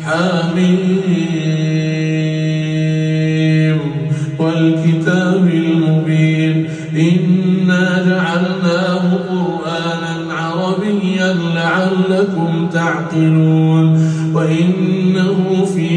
حميم والكتاب المبين إنا جعلناه قرآنا عربيا لعلكم تعقلون وإنه في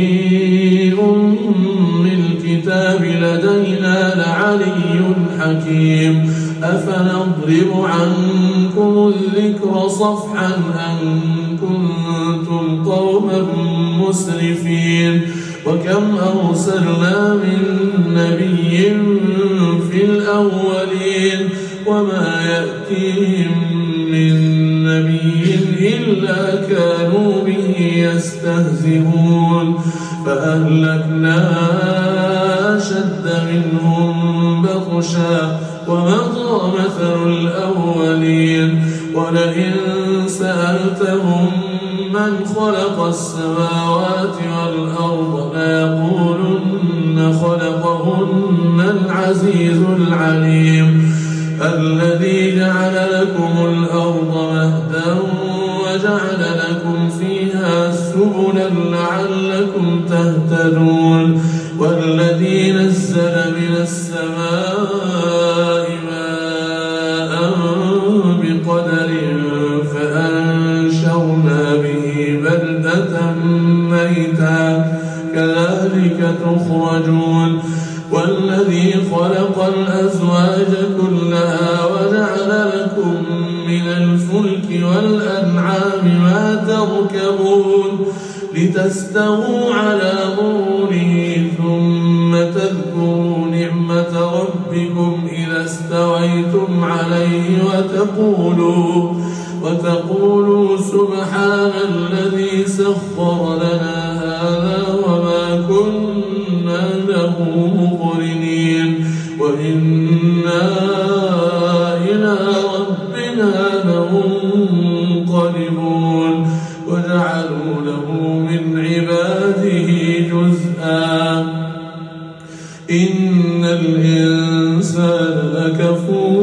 الكتاب لدينا لعلي حكيم أفنضرب عنكم الذكر صفحا أن كنتم قوما مسرفين وكم أرسلنا من نبي في الأولين وما يأتيهم من نبي إلا كانوا به يستهزئون فأهلكنا أشد منهم بطشا ومضى مثل الأولين ولئن سألتهم من خلق السماوات والأرض ليقولن خلقهن العزيز العليم الذي جعل لكم الأرض مهدا وجعل لكم فيها سبلا لعلكم تهتدون والذي نزل من السماء ماء بقدر فأنشرنا به بلدة ميتا كذلك تخرجون والذي خلق الأزواج كلها وجعل لكم من الفلك والأنعام ما تركبون لتستووا على ظهوره ثم تذكروا نعمة ربكم إذا استويتم عليه وتقولوا سبحان الذي سخر لنا هذا وما كنا له مقرنين وإنا إلى ربنا لمنقلبون وجعلوا له من عباده جزءا إن الإنسان لكفور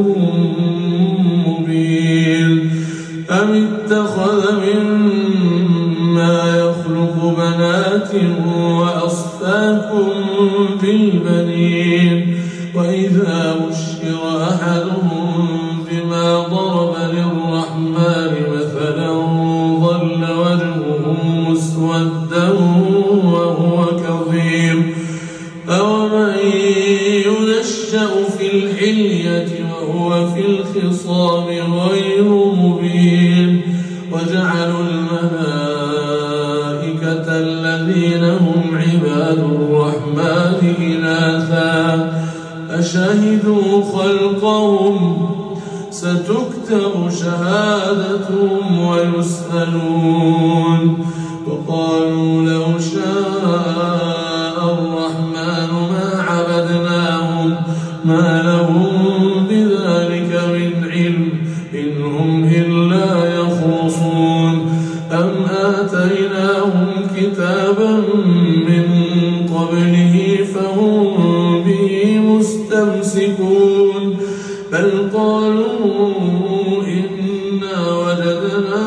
مبين أم اتخذ مما يخلق بنات وأصفاكم بالبنين وإذا بشر أحدهم بما ضرب للرحمن مثلا ظل وجهه مسودا وهو كظيم أومن ينشأ في الحلية وهو في الخصام غير مبين وجعلوا الملائكة الذين هم عباد الرحمن إناثا أشهدوا خلقهم ستكتب شهادتهم ويسألون وقالوا لو شاء الرحمن ما عبدناهم ما لهم بذلك من علم إن هم إلا يخرصون أم آتيناهم كتابا من قبله فهم به مستمسكون بل قالوا إنا وجدنا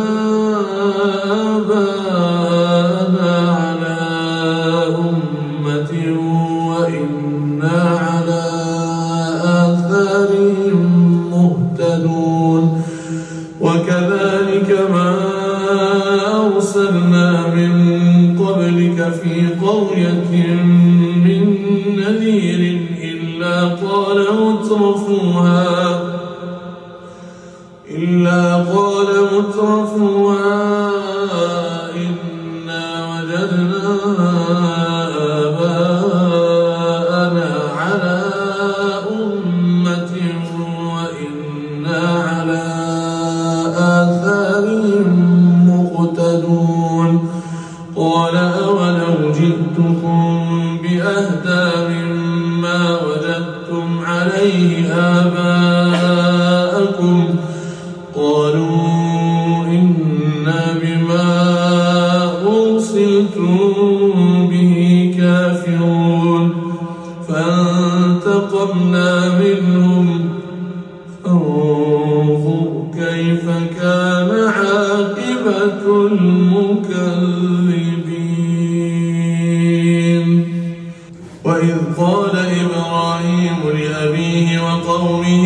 آباءنا على أمة وإنا على آثارهم مهتدون وكذلك ما أرسلنا من قبلك في قرية من نذير إلا قال مترفوها إنا وجدنا آباءنا على أمة وإنا على آثارهم مقتدون قال أولو جئتكم بأهدى مما وجدتم عليه آباءكم قالوا إنا بما أرسلتم به كافرون فانتقمنا منهم فانظر كيف كان عاقبة المكذبين وإذ قال إبراهيم لأبيه وقومه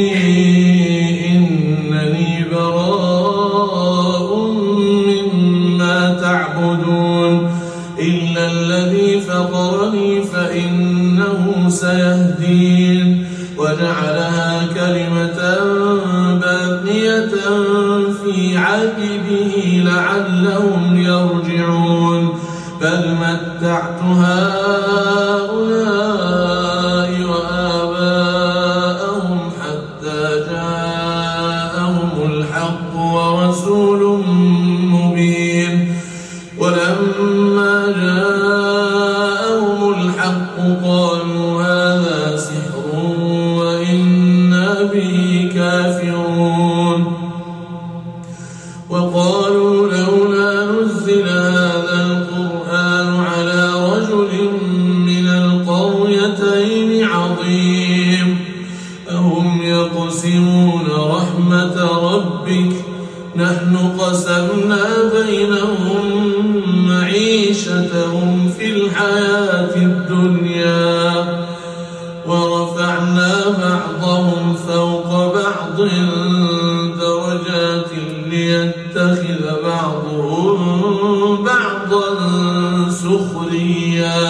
إنني براء مما تعبدون إلا الذي فطرني فإنه سيهدين وجعلها كلمة باقية في عقبه لعلهم يرجعون بل متعت هؤلاء وآباءهم حتى جاءهم الحق ورسول مبين ولما جاءهم الحق قالوا هذا سحر وإنا به كافرون وقالوا لولا نزل هذا القرآن على رجل من القريتين عظيم أهم يقسمون رحمة ربك نحن قسمنا بينهم معيشتهم في الحياة الدنيا ورفعنا بعضهم فوق بعض درجات ليتخذ بعضهم بعضا سخريا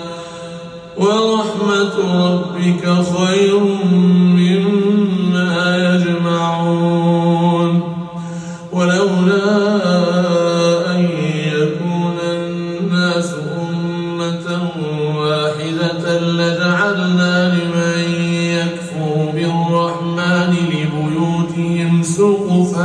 ورحمة ربك خير مما يجمعون ولولا أن يكون الناس أمة واحدة لجعلنا لمن يكفر بالرحمن لبيوتهم سقفا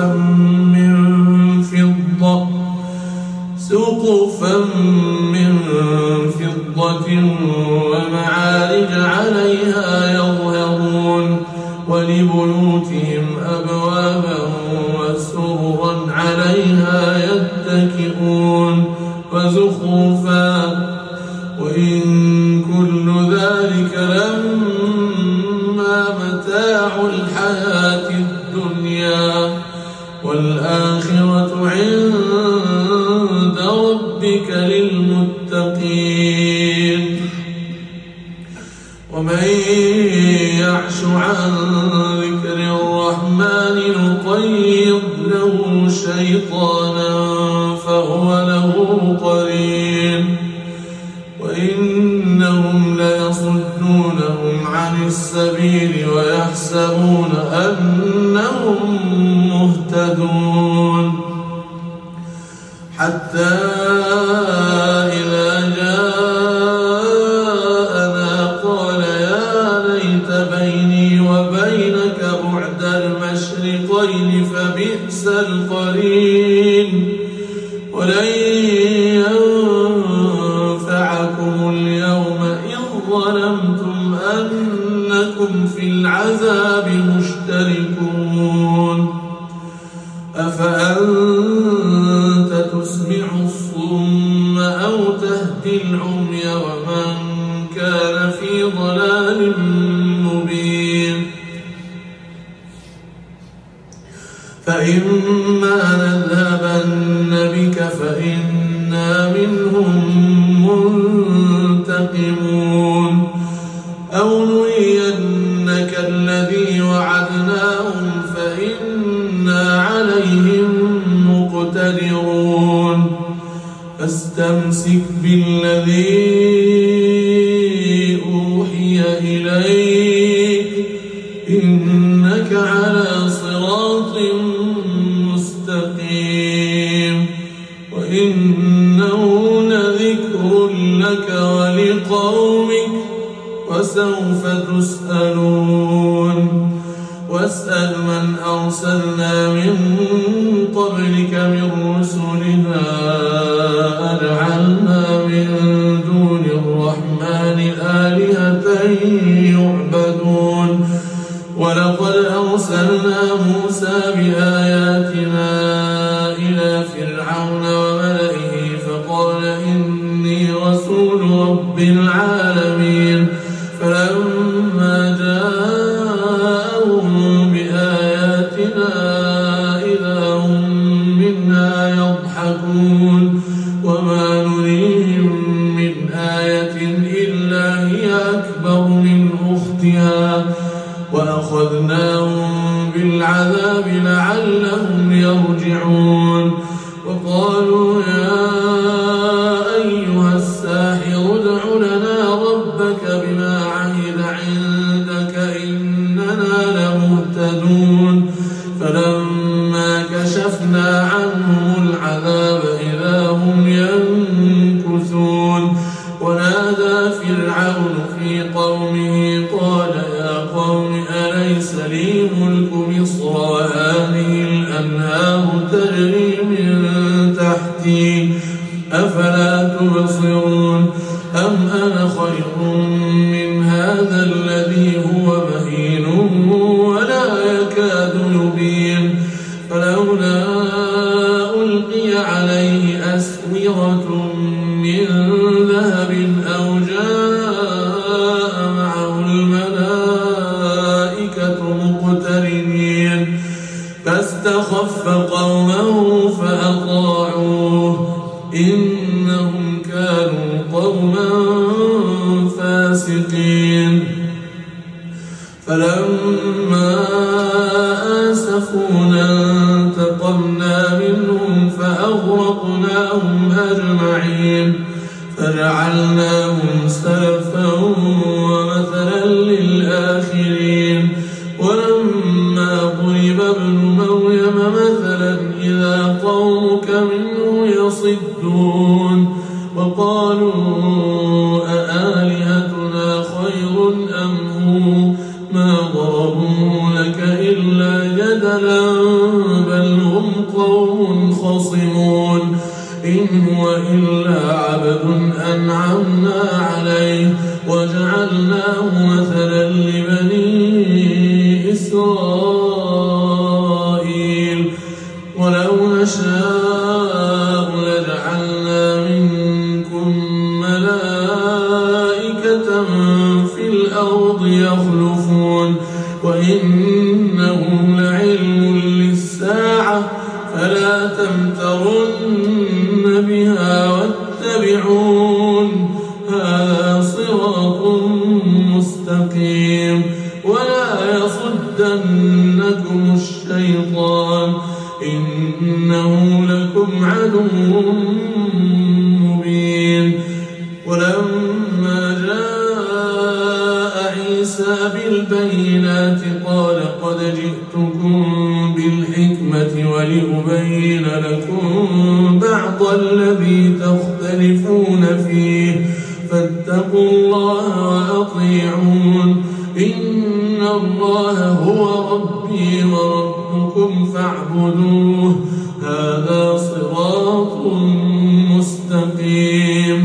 من فضة ومعارج عليها يظهرون ولبيوتهم أبوابا وسررا عليها يتكئون وزخرفا وإن كل ذلك لما متاع الحياة الدنيا والآخرة عند ربك للمتقين ومن يعش عن ذكر الرحمن نقيض له شيطانا فهو له قرين وإنهم ليصدونهم عن السبيل ويحسبون أنهم مهتدون حتى إذا جاءنا قال يا ليت بيني وبينك بعد المشرقين فبئس القرين ولن ينفعكم اليوم إذ ظلمتم أنكم في العذاب مشتركون أفأنت تسمع الصم أو تهدي العمي ومن كان في ضلال مبين فإما نذهبن بك فإنا منهم منتقمون أو نرينك الذي وعدناهم فإنا عليهم مقتدرون فاستمسك بالذي أوحي إليك إنك على صراط مستقيم وإنه لذكر لك ولقومك وسوف تسألون واسأل من أرسلنا من قبلك من رسلنا أجعلنا من دون الرحمن آلهة يعبدون ولقد أرسلنا موسى بآياتنا إلى فرعون وملئه فقال إني رسول رب العالمين فلما جاءهم بآياتنا إذا هم منها يضحكون وما نريهم من آية إلا هي فأخذناهم بالعذاب لعلهم يرجعون وقالوا يا أيها الساحر ادع لنا ربك بما عهد عندك إننا لمهتدون فلما كشفنا عنهم العذاب إذا هم ينكثون ونادى فرعون في قومه قال يا قوم أليس لي ملك مصر وهذه الأنهار تجري من تحتي أفلا تبصرون أم أنا خير من هذا الذي هو مهين ولا يكاد يبين فلولا ألقي عليه أسورة من ذهب أو جاء معه الملائكة مقترنين فاستخف قومه فأطاعوه إنهم كانوا قوما فاسقين فلما آسفونا انتقمنا منهم فأغرقناهم أجمعين فجعلناهم سلفا ومثلا للآخرين ولما ضرب ابن مريم مثلا إذا قومك منه يصدون وقالوا أآلهتنا خير أم هو ما ضربوه لك إلا جدلا بل هم قوم خصمون إن هو إلا عبد أنعمنا عليه وجعلناه مثلا لبني إسرائيل ولو نشاء لجعلنا منكم ملائكة في الأرض يخلفون وإنه لعلم للساعة فلا تمترن بها واتبعون هذا صراط مستقيم ولا يصدنكم الشيطان إنه لكم عدو مبين ولما جاء عيسى بالبينات قال قد جئتكم بالحكمة ولأبين لكم بعض الذي تختلفون فيه فاتقوا الله وأطيعون إن الله هو ربي وربكم فاعبدوه هذا صراط مستقيم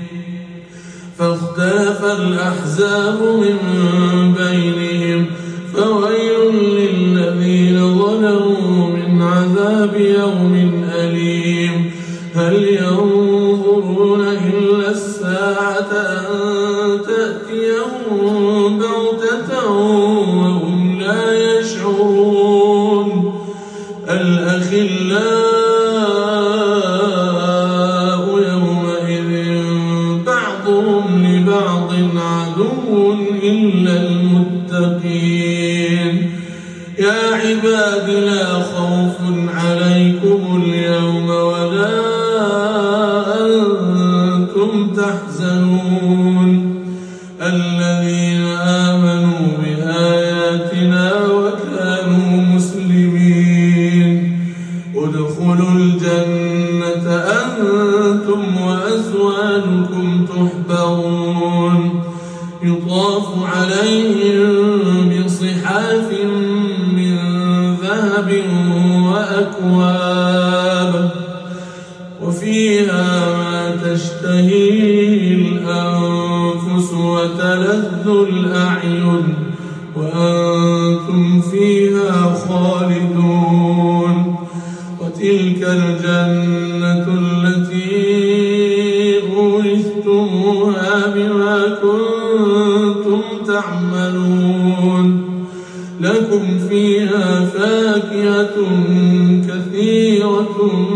فاختلف الأحزاب من بينهم فويل للذين ظلموا من عذاب يوم أليم هل ينظرون إلا الساعة أن تأتيهم بغتة وهم لا يشعرون الأخلاء يومئذ بعضهم لبعض عدو إلا المتقين يا عباد لا خوف عليكم اليوم ولا أنتم تحزنون الذين آمنوا بآياتنا وكانوا مسلمين ادخلوا الجنة أنتم وأزواجكم تحبرون يطاف عليهم بصحاف من ذهب وأكواب وفيها ما تشتهيه الأنفس وتلذ الأعين وأنتم فيها خالدون وتلك الجنة التي أورثتموها بما كنتم تعملون لكم فيها فاكهة كثيرة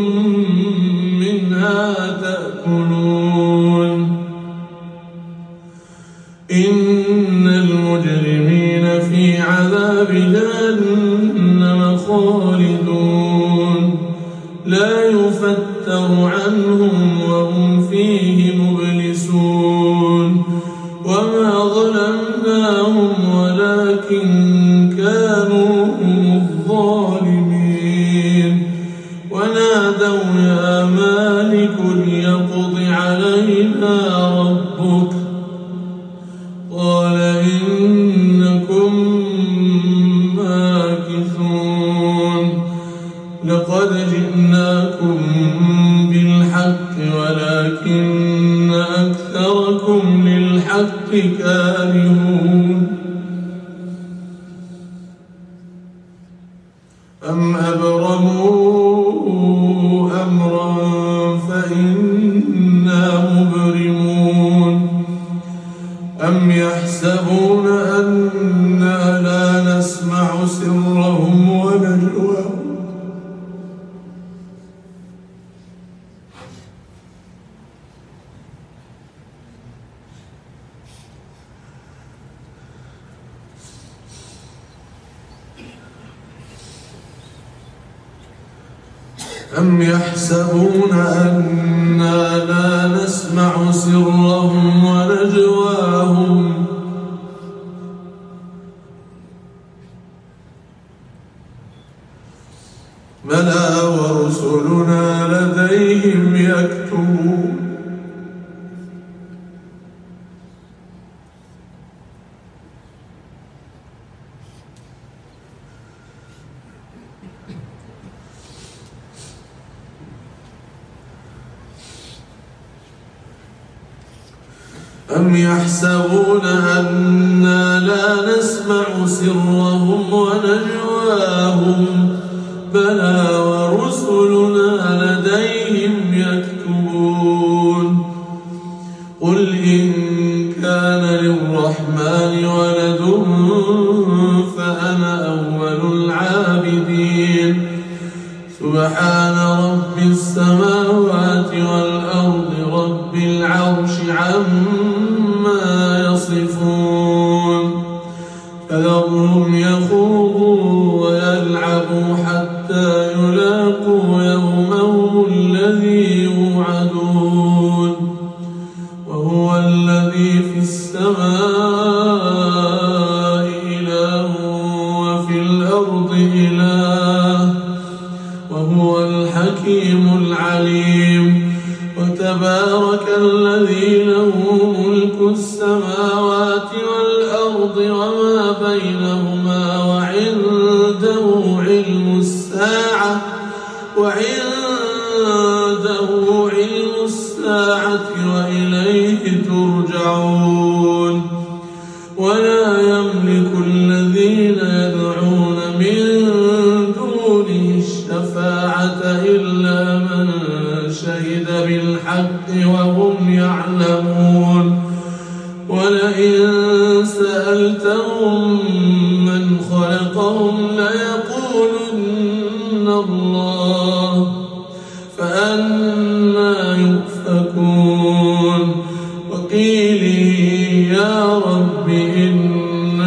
منها تأكلون إن المجرمين في عذاب بجهنم خالدون لا يفتر عنهم وهم فيه مبلسون وما ظلمناهم ولكن كانوا هم الظالمين ونادوا يا مالك ليقض علينا ربك قال إنكم ماكثون لقد جئناكم بالحق ولكن أكثركم للحق كارهون أم أبرموا أمرا فإنا مبرمون أم يحسبون أنا لا نسمع سرهم ونجواهم أم يحسبون أنا لا نسمع سرهم ونجواهم بلى ورسلنا لديهم يكتبون أم يحسبون أنا لا نسمع سرهم ونجواهم بلى ورسلنا لديهم يكتبون قل إن كان للرحمن ولد فأنا أول العابدين سبحان رب السماوات والأرض رب العرش عما يصفون فذرهم يخوضوا ويلعبوا حتى يلاقوا يومهم الذي يوعدون وهو الذي في السماء إله وفي الأرض إله وهو الحكيم العليم وتبارك الذي له ملك السماوات والأرض وما بينهما وعنده علم الساعة وإليه ترجعون ولا يملك الذين يدعون من دونه الشفاعة إلا من شهد بالحق وهم يعلمون ولئن سألتهم من خلقهم ليقولن الله فأنى يؤفكون وقيلي يا رب إن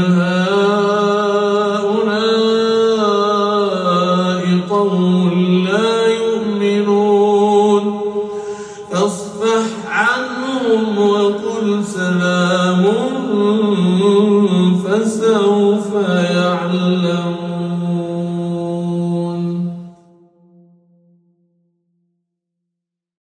هؤلاء قوم لا يؤمنون فاصفح عنهم وقل سلام فسوف